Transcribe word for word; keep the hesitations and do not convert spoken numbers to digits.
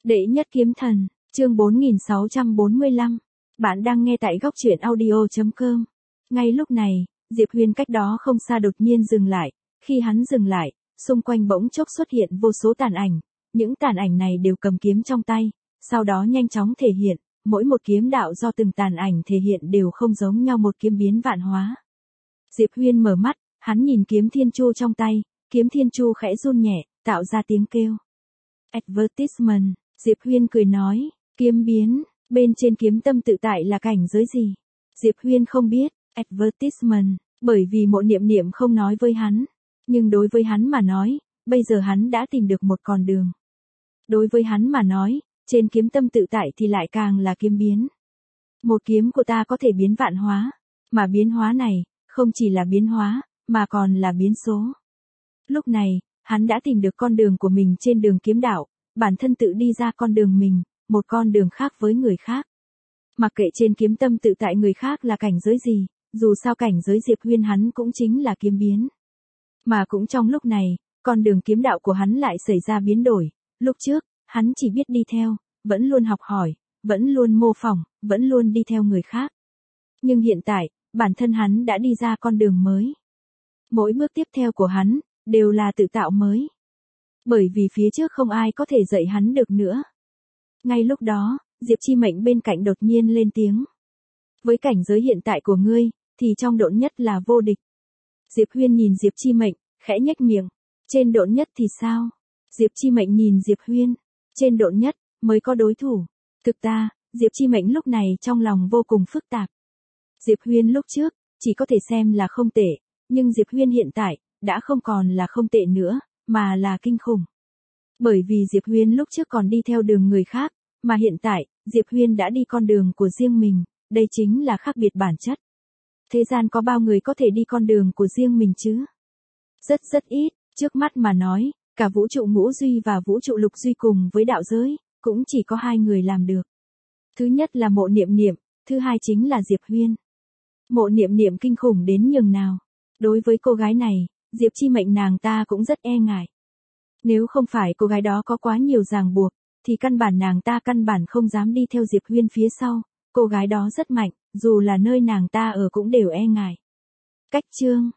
Đệ nhất kiếm thần, chương bốn nghìn sáu trăm bốn mươi lăm. Bạn đang nghe tại góc truyện audio chấm com. Ngay lúc này, Diệp Huyên cách đó không xa đột nhiên dừng lại. Khi hắn dừng lại, xung quanh bỗng chốc xuất hiện vô số tàn ảnh. Những tàn ảnh này đều cầm kiếm trong tay, sau đó nhanh chóng thể hiện, mỗi một kiếm đạo do từng tàn ảnh thể hiện đều không giống nhau, một kiếm biến vạn hóa. Diệp Huyên mở mắt, hắn nhìn kiếm thiên chu trong tay, kiếm thiên chu khẽ run nhẹ, tạo ra tiếng kêu. Advertisement, Diệp Huyên cười nói, kiếm biến, bên trên kiếm tâm tự tại là cảnh giới gì? Diệp Huyên không biết. Advertisement, bởi vì Mộ Niệm Niệm không nói với hắn. Nhưng đối với hắn mà nói, bây giờ hắn đã tìm được một con đường. Đối với hắn mà nói, trên kiếm tâm tự tại thì lại càng là kiếm biến. Một kiếm của ta có thể biến vạn hóa, mà biến hóa này, không chỉ là biến hóa, mà còn là biến số. Lúc này, hắn đã tìm được con đường của mình trên đường kiếm đạo, bản thân tự đi ra con đường mình, một con đường khác với người khác. Mặc kệ trên kiếm tâm tự tại người khác là cảnh giới gì, dù sao cảnh giới Diệp Huyên hắn cũng chính là kiếm biến. Mà cũng trong lúc này, con đường kiếm đạo của hắn lại xảy ra biến đổi. Lúc trước, hắn chỉ biết đi theo, vẫn luôn học hỏi, vẫn luôn mô phỏng, vẫn luôn đi theo người khác. Nhưng hiện tại, bản thân hắn đã đi ra con đường mới. Mỗi bước tiếp theo của hắn, đều là tự tạo mới. Bởi vì phía trước không ai có thể dạy hắn được nữa. Ngay lúc đó, Diệp Chi Mệnh bên cạnh đột nhiên lên tiếng. Với cảnh giới hiện tại của ngươi, thì trong độn nhất là vô địch. Diệp Huyên nhìn Diệp Chi Mệnh, khẽ nhếch miệng. Trên độn nhất thì sao? Diệp Chi Mệnh nhìn Diệp Huyên. Trên độn nhất, mới có đối thủ. Thực ta, Diệp Chi Mệnh lúc này trong lòng vô cùng phức tạp. Diệp Huyên lúc trước, chỉ có thể xem là không tệ. Nhưng Diệp Huyên hiện tại, đã không còn là không tệ nữa, mà là kinh khủng. Bởi vì Diệp Huyên lúc trước còn đi theo đường người khác, mà hiện tại, Diệp Huyên đã đi con đường của riêng mình, đây chính là khác biệt bản chất. Thế gian có bao người có thể đi con đường của riêng mình chứ? Rất rất ít, trước mắt mà nói, cả vũ trụ ngũ duy và vũ trụ lục duy cùng với đạo giới, cũng chỉ có hai người làm được. Thứ nhất là Mộ Niệm Niệm, thứ hai chính là Diệp Huyên. Mộ Niệm Niệm kinh khủng đến nhường nào. Đối với cô gái này, Diệp Chi Mệnh nàng ta cũng rất e ngại. Nếu không phải cô gái đó có quá nhiều ràng buộc, thì căn bản nàng ta căn bản không dám đi theo Diệp Huyên phía sau. Cô gái đó rất mạnh, dù là nơi nàng ta ở cũng đều e ngại. Cách chương,